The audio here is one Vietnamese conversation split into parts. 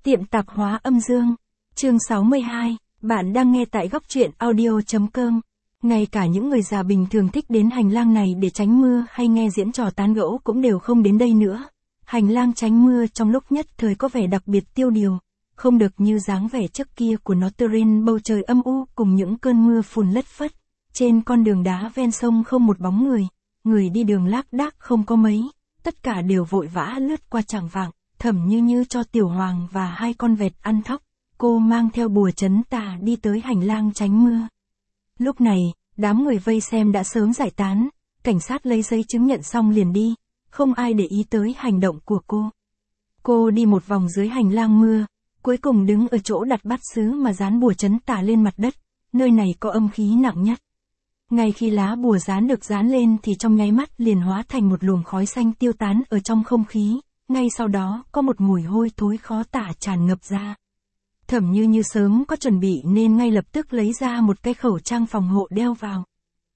Tiệm tạp hóa âm dương. Chương 62, bạn đang nghe tại góc truyện audio.com. Ngay cả những người già bình thường thích đến hành lang này để tránh mưa hay nghe diễn trò tán gẫu cũng đều không đến đây nữa. Hành lang tránh mưa trong lúc nhất thời có vẻ đặc biệt tiêu điều, không được như dáng vẻ trước kia của nó trên bầu trời âm u cùng những cơn mưa phùn lất phất. Trên con đường đá ven sông không một bóng người đi đường lác đác không có mấy, tất cả đều vội vã lướt qua chảng vạng. Thẩm Như Như cho Tiểu Hoàng và hai con vẹt ăn thóc, cô mang theo bùa trấn tà đi tới hành lang tránh mưa. Lúc này, đám người vây xem đã sớm giải tán, cảnh sát lấy giấy chứng nhận xong liền đi, không ai để ý tới hành động của cô. Cô đi một vòng dưới hành lang mưa, cuối cùng đứng ở chỗ đặt bát sứ mà dán bùa trấn tà lên mặt đất, nơi này có âm khí nặng nhất. Ngay khi lá bùa dán được dán lên thì trong nháy mắt liền hóa thành một luồng khói xanh tiêu tán ở trong không khí. Ngay sau đó, có một mùi hôi thối khó tả tràn ngập ra. Thẩm Như Như sớm có chuẩn bị nên ngay lập tức lấy ra một cái khẩu trang phòng hộ đeo vào.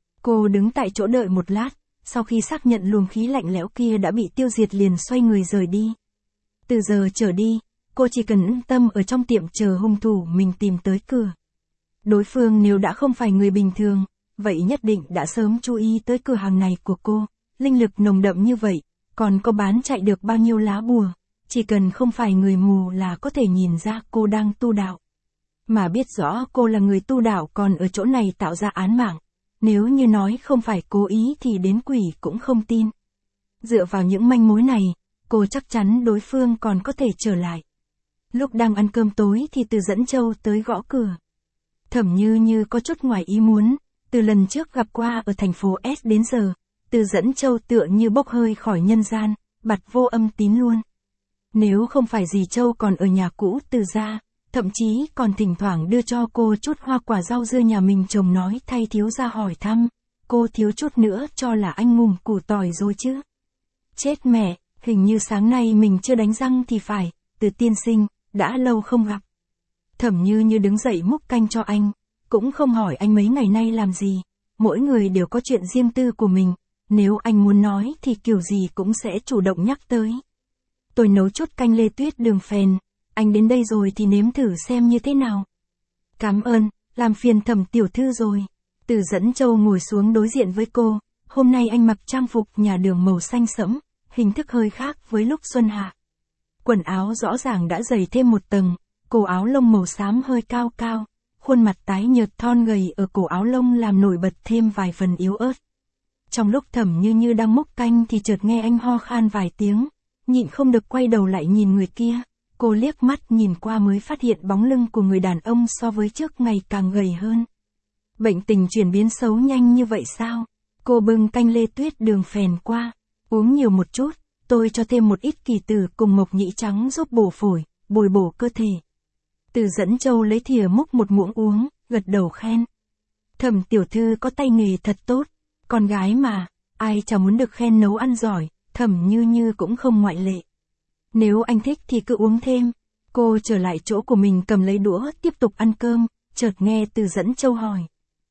Cô đứng tại chỗ đợi một lát, sau khi xác nhận luồng khí lạnh lẽo kia đã bị tiêu diệt liền xoay người rời đi. Từ giờ trở đi, cô chỉ cần yên tâm ở trong tiệm chờ hung thủ mình tìm tới cửa. Đối phương nếu đã không phải người bình thường, vậy nhất định đã sớm chú ý tới cửa hàng này của cô, linh lực nồng đậm như vậy. Còn có bán chạy được bao nhiêu lá bùa, chỉ cần không phải người mù là có thể nhìn ra cô đang tu đạo. Mà biết rõ cô là người tu đạo còn ở chỗ này tạo ra án mạng, nếu như nói không phải cố ý thì đến quỷ cũng không tin. Dựa vào những manh mối này, cô chắc chắn đối phương còn có thể trở lại. Lúc đang ăn cơm tối thì Từ Dẫn Châu tới gõ cửa. Thẩm Như Như có chút ngoài ý muốn, từ lần trước gặp qua ở thành phố S đến giờ. Từ Dẫn Châu tựa như bốc hơi khỏi nhân gian, bặt vô âm tín luôn. Nếu không phải dì Châu còn ở nhà cũ Từ gia, thậm chí còn thỉnh thoảng đưa cho cô chút hoa quả rau dưa nhà mình trồng nói thay thiếu gia hỏi thăm, cô thiếu chút nữa cho là anh ngùng củ tỏi rồi chứ. Chết mẹ, hình như sáng nay mình chưa đánh răng thì phải, Từ tiên sinh, đã lâu không gặp. Thẩm Như Như đứng dậy múc canh cho anh, cũng không hỏi anh mấy ngày nay làm gì, mỗi người đều có chuyện riêng tư của mình. Nếu anh muốn nói thì kiểu gì cũng sẽ chủ động nhắc tới. Tôi nấu chút canh lê tuyết đường phèn, anh đến đây rồi thì nếm thử xem như thế nào. Cảm ơn, làm phiền Thẩm tiểu thư rồi. Từ Dẫn Châu ngồi xuống đối diện với cô, hôm nay anh mặc trang phục nhà đường màu xanh sẫm, hình thức hơi khác với lúc xuân hạ. Quần áo rõ ràng đã dày thêm một tầng, cổ áo lông màu xám hơi cao cao, khuôn mặt tái nhợt thon gầy ở cổ áo lông làm nổi bật thêm vài phần yếu ớt. Trong lúc Thẩm Như Như đang múc canh thì chợt nghe anh ho khan vài tiếng, nhịn không được quay đầu lại nhìn người kia, cô liếc mắt nhìn qua mới phát hiện bóng lưng của người đàn ông so với trước ngày càng gầy hơn. Bệnh tình chuyển biến xấu nhanh như vậy sao? Cô bưng canh lê tuyết đường phèn qua, uống nhiều một chút, tôi cho thêm một ít kỳ tử cùng mộc nhĩ trắng giúp bổ phổi, bồi bổ cơ thể. Từ Dẫn Châu lấy thìa múc một muỗng uống, gật đầu khen. Thẩm tiểu thư có tay nghề thật tốt. Con gái mà, ai chả muốn được khen nấu ăn giỏi, Thẩm Như Như cũng không ngoại lệ. Nếu anh thích thì cứ uống thêm. Cô trở lại chỗ của mình cầm lấy đũa tiếp tục ăn cơm, chợt nghe Từ Dẫn Châu hỏi.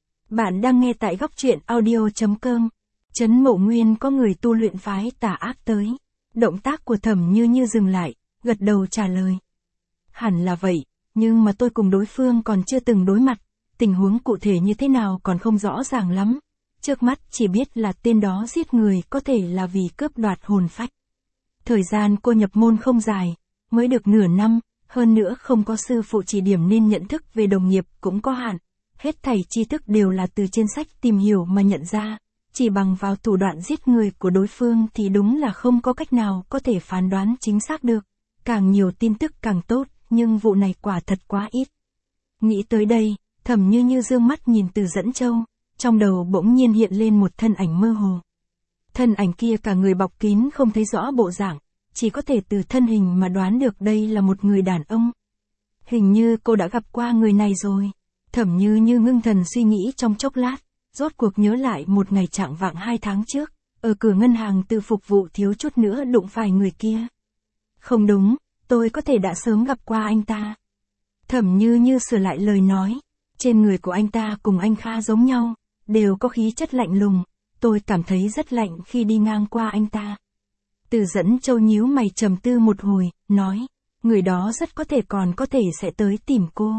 Bạn đang nghe tại góc truyện audio.com. Trấn Mộ Nguyên có người tu luyện phái tà ác tới. Động tác của Thẩm Như Như dừng lại, gật đầu trả lời. Hẳn là vậy, nhưng mà tôi cùng đối phương còn chưa từng đối mặt, tình huống cụ thể như thế nào còn không rõ ràng lắm. Trước mắt chỉ biết là tên đó giết người có thể là vì cướp đoạt hồn phách. Thời gian cô nhập môn không dài, mới được nửa năm, hơn nữa không có sư phụ chỉ điểm nên nhận thức về đồng nghiệp cũng có hạn. Hết thảy tri thức đều là từ trên sách tìm hiểu mà nhận ra, chỉ bằng vào thủ đoạn giết người của đối phương thì đúng là không có cách nào có thể phán đoán chính xác được. Càng nhiều tin tức càng tốt, nhưng vụ này quả thật quá ít. Nghĩ tới đây, Thẩm Như Như dương mắt nhìn Từ Dẫn Châu. Trong đầu bỗng nhiên hiện lên một thân ảnh mơ hồ. Thân ảnh kia cả người bọc kín không thấy rõ bộ dạng, chỉ có thể từ thân hình mà đoán được đây là một người đàn ông. Hình như cô đã gặp qua người này rồi. Thẩm Như Như ngưng thần suy nghĩ trong chốc lát, rốt cuộc nhớ lại một ngày chạng vạng 2 tháng trước, ở cửa ngân hàng Từ phục vụ thiếu chút nữa đụng phải người kia. Không đúng, tôi có thể đã sớm gặp qua anh ta. Thẩm Như Như sửa lại lời nói, trên người của anh ta cùng anh Kha giống nhau. Đều có khí chất lạnh lùng, tôi cảm thấy rất lạnh khi đi ngang qua anh ta. Từ Dẫn Châu nhíu mày trầm tư một hồi, nói, người đó rất có thể còn có thể sẽ tới tìm cô.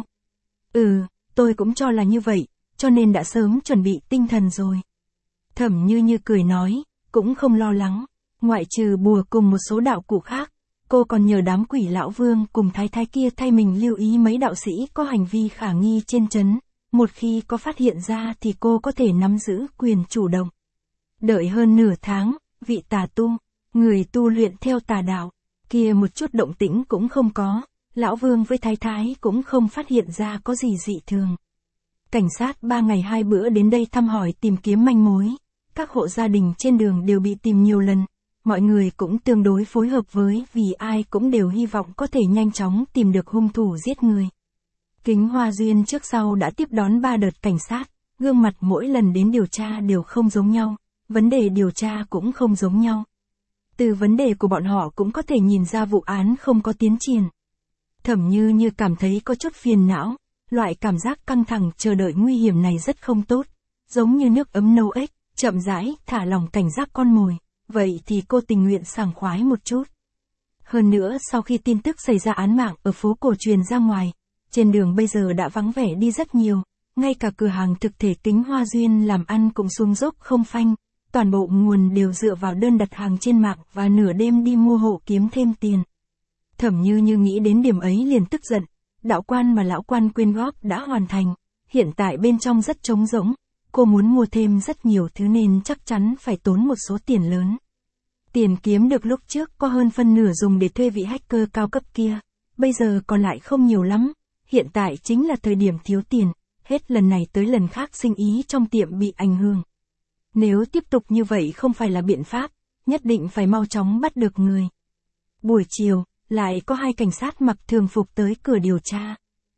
Tôi cũng cho là như vậy, cho nên đã sớm chuẩn bị tinh thần rồi. Thẩm Như Như cười nói, cũng không lo lắng, ngoại trừ bùa cùng một số đạo cụ khác, cô còn nhờ đám quỷ lão vương cùng thái thái kia thay mình lưu ý mấy đạo sĩ có hành vi khả nghi trên trấn, một khi có phát hiện ra thì cô có thể nắm giữ quyền chủ động. Đợi hơn nửa tháng, vị tà tu, người tu luyện theo tà đạo, kia một chút động tĩnh cũng không có, lão vương với thái thái cũng không phát hiện ra có gì dị thường. Cảnh sát 3 ngày 2 bữa đến đây thăm hỏi tìm kiếm manh mối, các hộ gia đình trên đường đều bị tìm nhiều lần, mọi người cũng tương đối phối hợp với vì ai cũng đều hy vọng có thể nhanh chóng tìm được hung thủ giết người. Kính Hoa Duyên trước sau đã tiếp đón 3 đợt cảnh sát, gương mặt mỗi lần đến điều tra đều không giống nhau, vấn đề điều tra cũng không giống nhau. Từ vấn đề của bọn họ cũng có thể nhìn ra vụ án không có tiến triển. Thẩm Như Như cảm thấy có chút phiền não, loại cảm giác căng thẳng chờ đợi nguy hiểm này rất không tốt, giống như nước ấm nấu ếch, chậm rãi thả lỏng cảnh giác con mồi, vậy thì cô tình nguyện sảng khoái một chút. Hơn nữa sau khi tin tức xảy ra án mạng ở phố cổ truyền ra ngoài, trên đường bây giờ đã vắng vẻ đi rất nhiều, ngay cả cửa hàng thực thể Kính Hoa Duyên làm ăn cũng xuống dốc không phanh, toàn bộ nguồn đều dựa vào đơn đặt hàng trên mạng và nửa đêm đi mua hộ kiếm thêm tiền. Thẩm Như Như nghĩ đến điểm ấy liền tức giận, đạo quan mà lão quan quyên góp đã hoàn thành, hiện tại bên trong rất trống rỗng, cô muốn mua thêm rất nhiều thứ nên chắc chắn phải tốn một số tiền lớn. Tiền kiếm được lúc trước có hơn phân nửa dùng để thuê vị hacker cao cấp kia, bây giờ còn lại không nhiều lắm, hiện tại chính là thời điểm thiếu tiền, hết lần này tới lần khác sinh ý trong tiệm bị ảnh hưởng. Nếu tiếp tục như vậy không phải là biện pháp, nhất định phải mau chóng bắt được người. Buổi chiều, lại có 2 cảnh sát mặc thường phục tới cửa điều tra.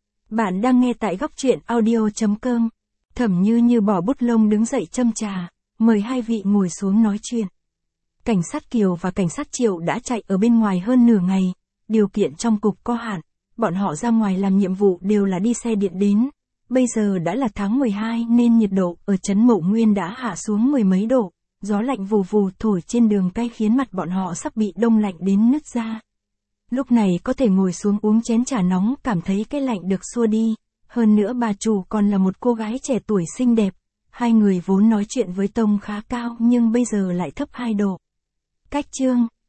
Bạn đang nghe tại góc truyện audio.com. Thẩm Như Như bỏ bút lông đứng dậy châm trà, mời 2 vị ngồi xuống nói chuyện. Cảnh sát Kiều và cảnh sát Triệu đã chạy ở bên ngoài hơn nửa ngày, điều kiện trong cục có hạn, bọn họ ra ngoài làm nhiệm vụ đều là đi xe điện đến. Bây giờ đã là tháng 12 nên nhiệt độ ở trấn Mậu Nguyên đã hạ xuống 10 mấy độ, gió lạnh vù vù thổi trên đường cay khiến mặt bọn họ sắp bị đông lạnh đến nứt ra. Lúc này có thể ngồi xuống uống chén trà nóng cảm thấy cái lạnh được xua đi, hơn nữa bà chủ còn là một cô gái trẻ tuổi xinh đẹp, 2 người vốn nói chuyện với tông khá cao nhưng bây giờ lại thấp 2 độ. Cách chương